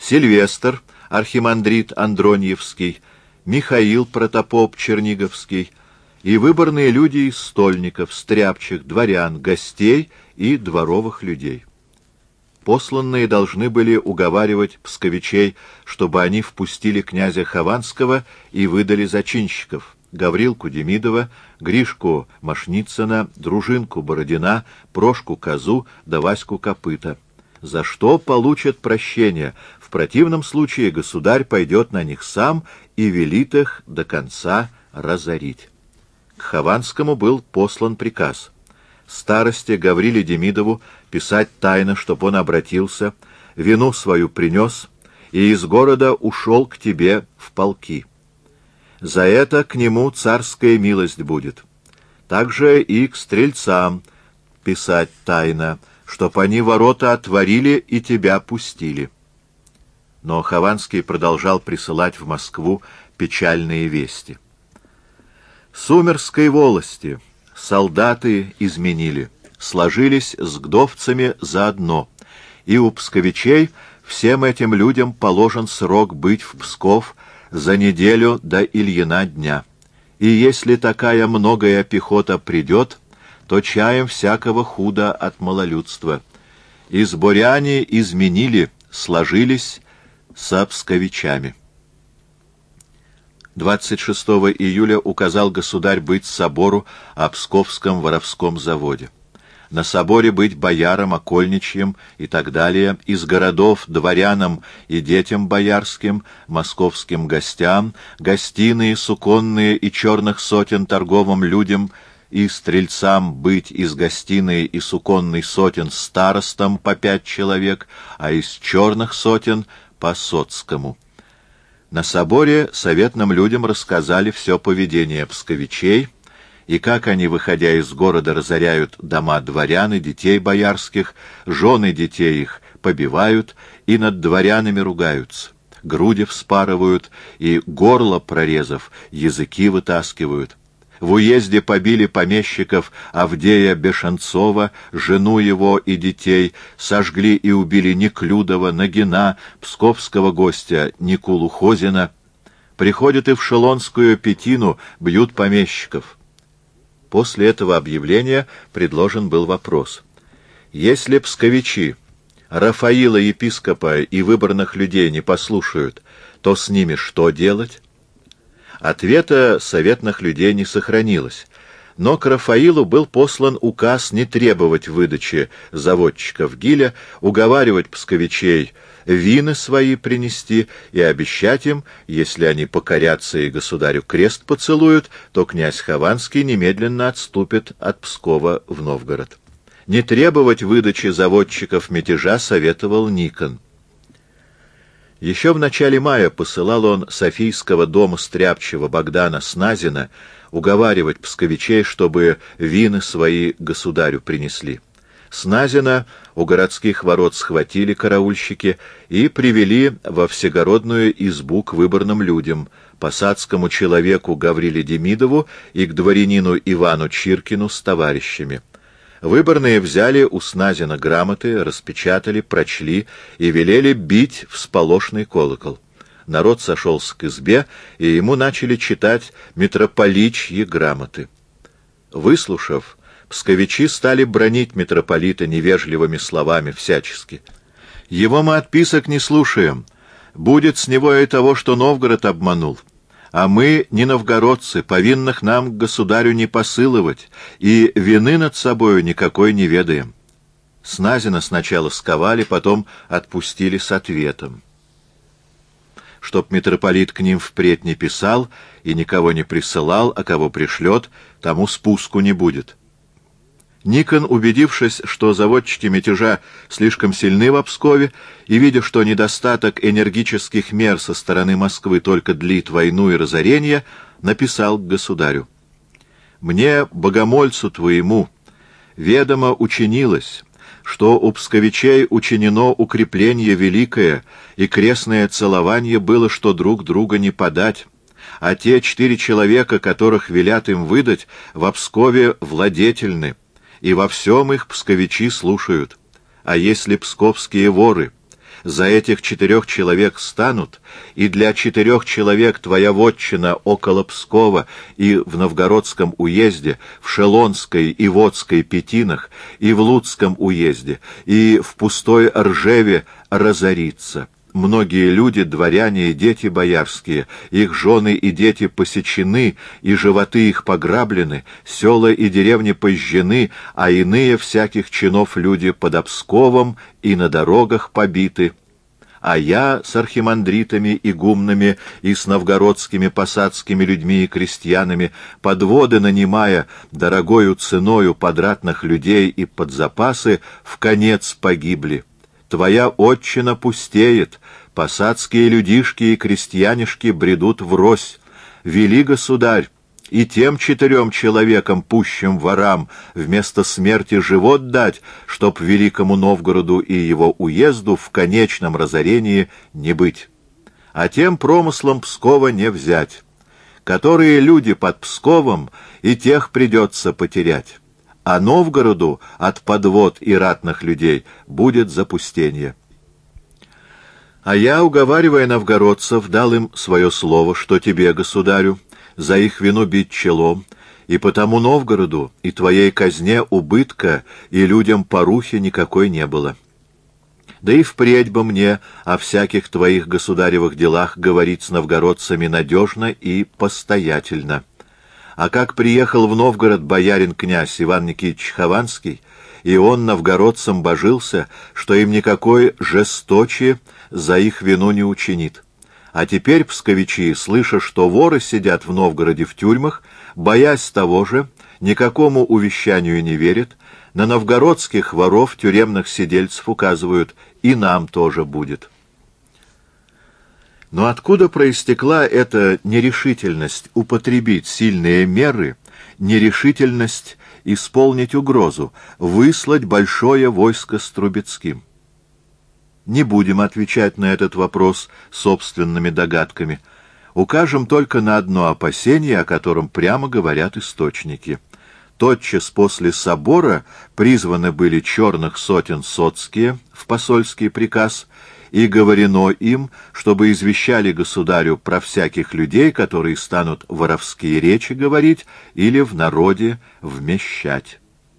Сильвестр, архимандрит Андроньевский, Михаил, протопоп Черниговский и выборные люди из стольников, стряпчих, дворян, гостей и дворовых людей. Посланные должны были уговаривать псковичей, чтобы они впустили князя Хованского и выдали зачинщиков: Гаврилку Демидова, Гришку Машницына, Дружинку Бородина, Прошку Козу да Ваську Копыта, за что получат прощение. В противном случае государь пойдет на них сам и велит их до конца разорить. К Хованскому был послан приказ старосте Гавриле Демидову писать тайно, чтоб он обратился, вину свою принес и из города ушел к тебе в полки. За это к нему царская милость будет. Также и к стрельцам писать тайно, чтоб они ворота отворили и тебя пустили. Но Хованский продолжал присылать в Москву печальные вести. Сумерской волости солдаты изменили, сложились с гдовцами заодно, и у псковичей всем этим людям положен срок быть в Псков за неделю до Ильина дня. И если такая многая пехота придет, то чаем всякого худа от малолюдства. И сборяне изменили, сложились со псковичами. 26 июля указал государь быть собору о Псковском воровском заводе. На соборе быть боярам, окольничьим и так далее, из городов дворянам и детям боярским, московским гостям, гостиные, суконные и черных сотен торговым людям и стрельцам быть из гостиной и суконной сотен старостам по 5 человек, а из черных сотен по соцкому. На соборе советным людям рассказали все поведение псковичей, и как они, выходя из города, разоряют дома дворян и детей боярских, жены детей их побивают и над дворянами ругаются, груди вспарывают и горло прорезав, языки вытаскивают. В уезде побили помещиков Авдея Бешенцова, жену его и детей, сожгли и убили Неклюдова, Нагина, псковского гостя Никулу Хозина. Приходят и в Шелонскую Петину, бьют помещиков. После этого объявления предложен был вопрос: если псковичи Рафаила епископа и выборных людей не послушают, то с ними что делать? Ответа советных людей не сохранилось, но к Рафаилу был послан указ не требовать выдачи заводчиков гиля, уговаривать псковичей вины свои принести и обещать им, если они покорятся и государю крест поцелуют, то князь Хованский немедленно отступит от Пскова в Новгород. Не требовать выдачи заводчиков мятежа советовал Никон. Еще в начале мая посылал он Софийского дома стряпчего Богдана Сназина уговаривать псковичей, чтобы вины свои государю принесли. Сназина у городских ворот схватили караульщики и привели во всегородную избу к выборным людям, посадскому человеку Гавриле Демидову и к дворянину Ивану Чиркину с товарищами. Выборные взяли у Сназина грамоты, распечатали, прочли и велели бить в сполошный колокол. Народ сошелся к избе, и ему начали читать митрополичьи грамоты. Выслушав, псковичи стали бранить митрополита невежливыми словами всячески. «Его мы отписок не слушаем. Будет с него и того, что Новгород обманул. А мы, не новгородцы, повинных нам к государю не посылывать, и вины над собою никакой не ведаем». Сназина сначала сковали, потом отпустили с ответом. Чтоб митрополит к ним впредь не писал и никого не присылал, а кого пришлет, тому спуску не будет. Никон, убедившись, что заводчики мятежа слишком сильны в Пскове, и видя, что недостаток энергических мер со стороны Москвы только длит войну и разорение, написал к государю: «Мне, богомольцу твоему, ведомо учинилось, что у псковичей учинено укрепление великое, и крестное целование было, что друг друга не подать, а те 4 человека, которых велят им выдать, в Пскове владетельны, и во всем их псковичи слушают. А если псковские воры за этих 4 человек станут, и для 4 человек твоя вотчина около Пскова и в Новгородском уезде, в Шелонской и Водской Петинах, и в Луцком уезде, и в пустой Ржеве разорится. Многие люди, дворяне и дети боярские, их жены и дети посечены, и животы их пограблены, села и деревни пожжены, а иные всяких чинов люди под Псковом и на дорогах побиты. А я с архимандритами и гумнами и с новгородскими посадскими людьми и крестьянами, подводы нанимая, дорогою ценою подратных людей и под запасы, в конец погибли. Твоя отчина пустеет, посадские людишки и крестьянишки бредут врозь. Вели, государь, и тем 4 человекам, пущим ворам, вместо смерти живот дать, чтоб великому Новгороду и его уезду в конечном разорении не быть. А тем промыслом Пскова не взять. Которые люди под Псковом, и тех придется потерять. А Новгороду от подвод и ратных людей будет запустение. А я, уговаривая новгородцев, дал им свое слово, что тебе, государю, за их вину бить челом, и потому Новгороду и твоей казне убытка и людям порухи никакой не было. Да и впредь бы мне о всяких твоих государевых делах говорить с новгородцами надежно и постоятельно. А как приехал в Новгород боярин-князь Иван Никитич Хованский, и он новгородцам божился, что им никакой жесточи за их вину не учинит. А теперь псковичи, слыша, что воры сидят в Новгороде в тюрьмах, боясь того же, никакому увещанию не верят, на новгородских воров тюремных сидельцев указывают, и нам тоже будет. Но откуда проистекла эта нерешительность употребить сильные меры, нерешительность исполнить угрозу, выслать большое войско с Трубецким? Не будем отвечать на этот вопрос собственными догадками. Укажем только на одно опасение, о котором прямо говорят источники. Тотчас после собора призваны были черных сотен соцкие в посольский приказ, и говорено им, чтобы извещали государю про всяких людей, которые станут воровские речи говорить или в народе вмещать.